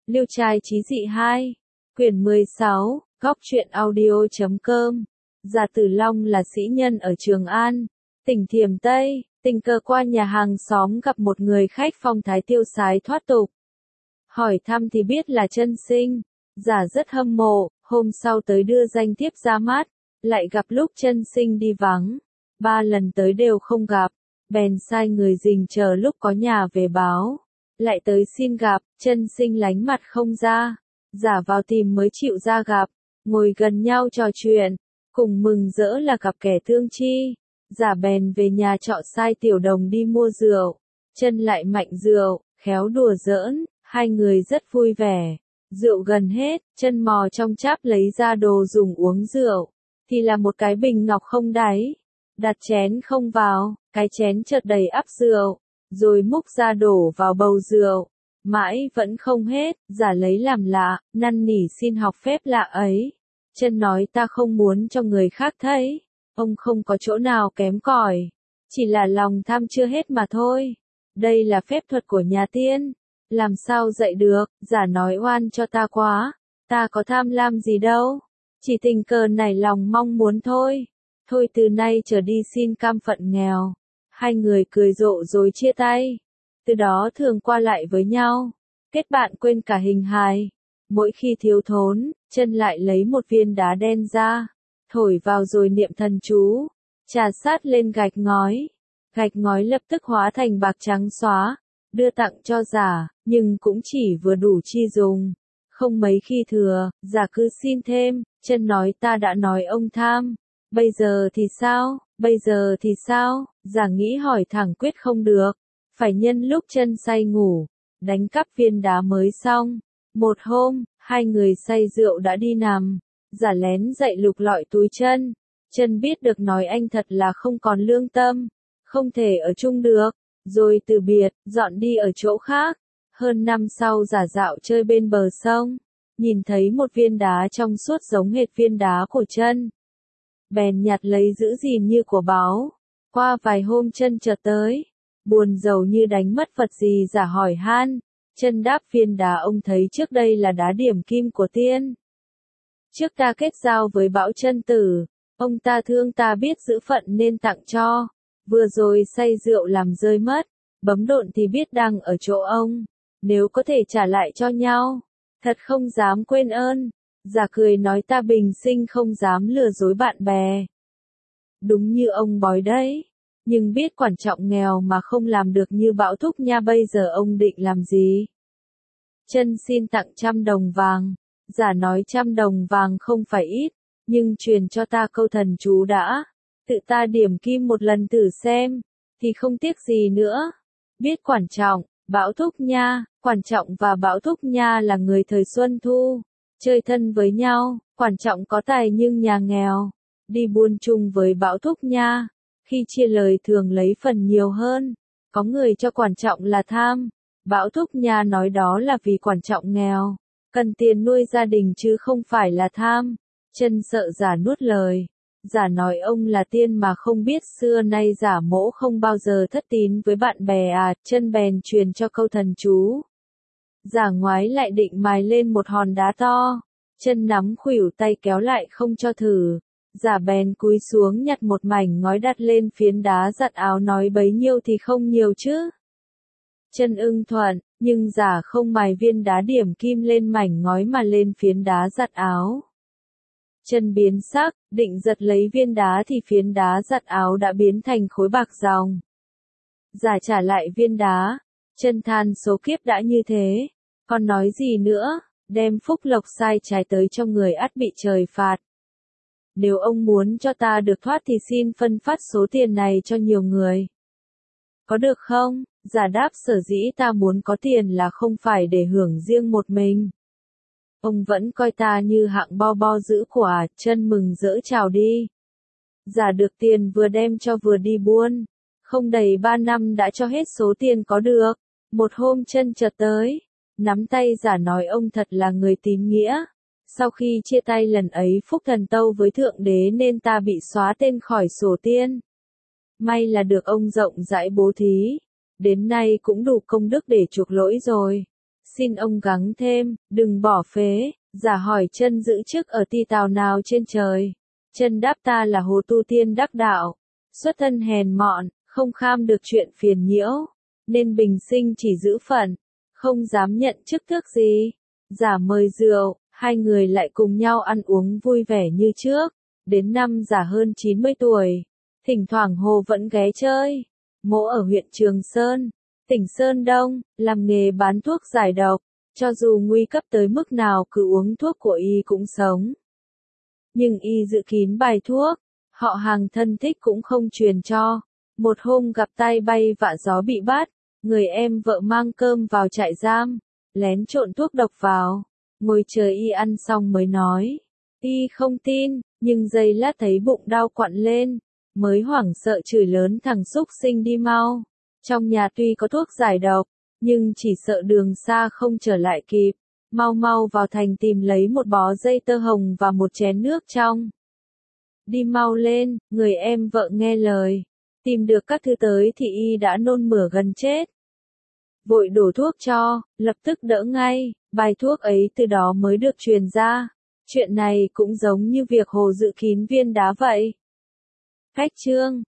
Liêu trai chí dị 2, quyển 16, góc truyện audio.com. Giả Tử Long là sĩ nhân ở Trường An, tỉnh Thiểm Tây, tình cờ qua nhà hàng xóm gặp một người khách phong thái tiêu sái thoát tục. Hỏi thăm thì biết là Chân Sinh, Giả rất hâm mộ, hôm sau tới đưa danh thiếp ra mắt, lại gặp lúc Chân Sinh đi vắng. 3 lần tới đều không gặp, bèn sai người rình chờ lúc có nhà về báo. Lại tới xin gặp, Chân Sinh lánh mặt không ra. Giả vào tìm mới chịu ra gặp, ngồi gần nhau trò chuyện, cùng mừng rỡ là gặp kẻ thương chi. Giả bèn về nhà trọ sai Tiểu Đồng đi mua rượu, Chân lại mạnh rượu, khéo đùa giỡn, hai người rất vui vẻ. Rượu gần hết, Chân mò trong cháp lấy ra đồ dùng uống rượu, thì là một cái bình ngọc không đáy, đặt chén không vào, cái chén chợt đầy ắp rượu, rồi múc ra đổ vào bầu rượu, mãi vẫn không hết. Giả lấy làm lạ, năn nỉ xin học phép lạ ấy. Chân nói ta không muốn cho người khác thấy, ông không có chỗ nào kém cỏi, chỉ là lòng tham chưa hết mà thôi. Đây là phép thuật của nhà tiên, làm sao dạy được. Giả nói oan cho ta quá, ta có tham lam gì đâu, chỉ tình cờ nảy lòng mong muốn thôi. Thôi từ nay trở đi xin cam phận nghèo. Hai người cười rộ rồi chia tay. Từ đó thường qua lại với nhau, kết bạn quên cả hình hài. Mỗi khi thiếu thốn, Chân lại lấy một viên đá đen ra, thổi vào rồi niệm thần chú, chà sát lên gạch ngói lập tức hóa thành bạc trắng xóa, đưa tặng cho Giả, nhưng cũng chỉ vừa đủ chi dùng, không mấy khi thừa. Giả cứ xin thêm. Chân nói ta đã nói ông tham, bây giờ thì sao? Giả nghĩ hỏi thẳng quyết không được, phải nhân lúc Chân say ngủ, đánh cắp viên đá mới xong. Một hôm, hai người say rượu đã đi nằm, Giả lén dậy lục lọi túi Chân. Chân biết được nói anh thật là không còn lương tâm, không thể ở chung được, rồi từ biệt, dọn đi ở chỗ khác. Hơn năm sau Giả dạo chơi bên bờ sông, nhìn thấy một viên đá trong suốt giống hệt viên đá của Chân, bèn nhặt lấy giữ gìn như của báu. Qua vài hôm Chân chợt tới, buồn rầu như đánh mất vật gì. Giả hỏi han, Chân đáp viên đá ông thấy trước đây là đá điểm kim của tiên. Trước ta kết giao với Bão Chân Tử, ông ta thương ta biết giữ phận nên tặng cho. Vừa rồi say rượu làm rơi mất, bấm độn thì biết đang ở chỗ ông. Nếu có thể trả lại cho nhau, thật không dám quên ơn. Giả cười nói ta bình sinh không dám lừa dối bạn bè. Đúng như ông bói đấy, nhưng biết quản trọng nghèo mà không làm được như Bão Thúc nha. Bây giờ ông định làm gì? Chân xin tặng 100 đồng vàng. Giả nói 100 đồng vàng không phải ít, nhưng truyền cho ta câu thần chú đã, tự ta điểm kim một lần thử xem, thì không tiếc gì nữa. Biết quản trọng, Bão Thúc nha. Quản trọng và Bão Thúc nha là người thời Xuân Thu, chơi thân với nhau. Quản trọng có tài nhưng nhà nghèo, đi buôn chung với Bão Thúc nha, khi chia lời thường lấy phần nhiều hơn. Có người cho quản trọng là tham, Bão Thúc nha nói đó là vì quản trọng nghèo, cần tiền nuôi gia đình chứ không phải là tham. Chân sợ Giả nuốt lời. Giả nói ông là tiên mà không biết xưa nay Giả mỗ không bao giờ thất tín với bạn bè à. Chân bèn truyền cho câu thần chú. Giả ngoái lại định mài lên một hòn đá to, Chân nắm khuỷu tay kéo lại không cho thử. Giả bèn cúi xuống nhặt một mảnh ngói đặt lên phiến đá giặt áo, nói bấy nhiêu thì không nhiều chứ. Chân ưng thuận, nhưng Giả không mài viên đá điểm kim lên mảnh ngói mà lên phiến đá giặt áo. Chân biến sắc, định giật lấy viên đá thì phiến đá giặt áo đã biến thành khối bạc ròng. Giả trả lại viên đá. Chân than số kiếp đã như thế, còn nói gì nữa, đem phúc lộc sai trái tới cho người ắt bị trời phạt. Nếu ông muốn cho ta được thoát thì xin phân phát số tiền này cho nhiều người, có được không? Giả đáp sở dĩ ta muốn có tiền là không phải để hưởng riêng một mình. Ông vẫn coi ta như hạng bo bo giữ quả. Chân mừng rỡ chào đi. Giả được tiền vừa đem cho vừa đi buôn, không đầy 3 năm đã cho hết số tiền có được. Một hôm Chân chợt tới, nắm tay Giả nói ông thật là người tín nghĩa. Sau khi chia tay lần ấy phúc thần tâu với Thượng Đế nên ta bị xóa tên khỏi sổ tiên. May là được ông rộng rãi bố thí, đến nay cũng đủ công đức để chuộc lỗi rồi. Xin ông gắng thêm, đừng bỏ phế. Giả hỏi chân giữ chức ở ty tào nào trên trời. Chân đáp ta là hồ tu tiên đắc đạo. Xuất thân hèn mọn, không kham được chuyện phiền nhiễu. Nên bình sinh chỉ giữ phận, không dám nhận chức tước gì. Giả mời rượu, hai người lại cùng nhau ăn uống vui vẻ như trước. Đến năm giả hơn 90 tuổi, thỉnh thoảng Hồ vẫn ghé chơi. Mỗ ở huyện Trường Sơn, tỉnh Sơn Đông, làm nghề bán thuốc giải độc. Cho dù nguy cấp tới mức nào cứ uống thuốc của y cũng sống. Nhưng y giữ kín bài thuốc, họ hàng thân thích cũng không truyền cho. Một hôm gặp tay bay vạ gió bị bắt, người em vợ mang cơm vào trại giam, lén trộn thuốc độc vào, ngồi chờ y ăn xong mới nói. Y không tin, nhưng giây lát thấy bụng đau quặn lên, mới hoảng sợ chửi lớn thằng súc sinh đi mau. Trong nhà tuy có thuốc giải độc, nhưng chỉ sợ đường xa không trở lại kịp. Mau mau vào thành tìm lấy một bó dây tơ hồng và một chén nước trong. Đi mau lên, người em vợ nghe lời. Tìm được các thứ tới thì y đã nôn mửa gần chết. Vội đổ thuốc cho, lập tức đỡ ngay, bài thuốc ấy từ đó mới được truyền ra. Chuyện này cũng giống như việc Hồ giữ kín viên đá vậy. Khách chương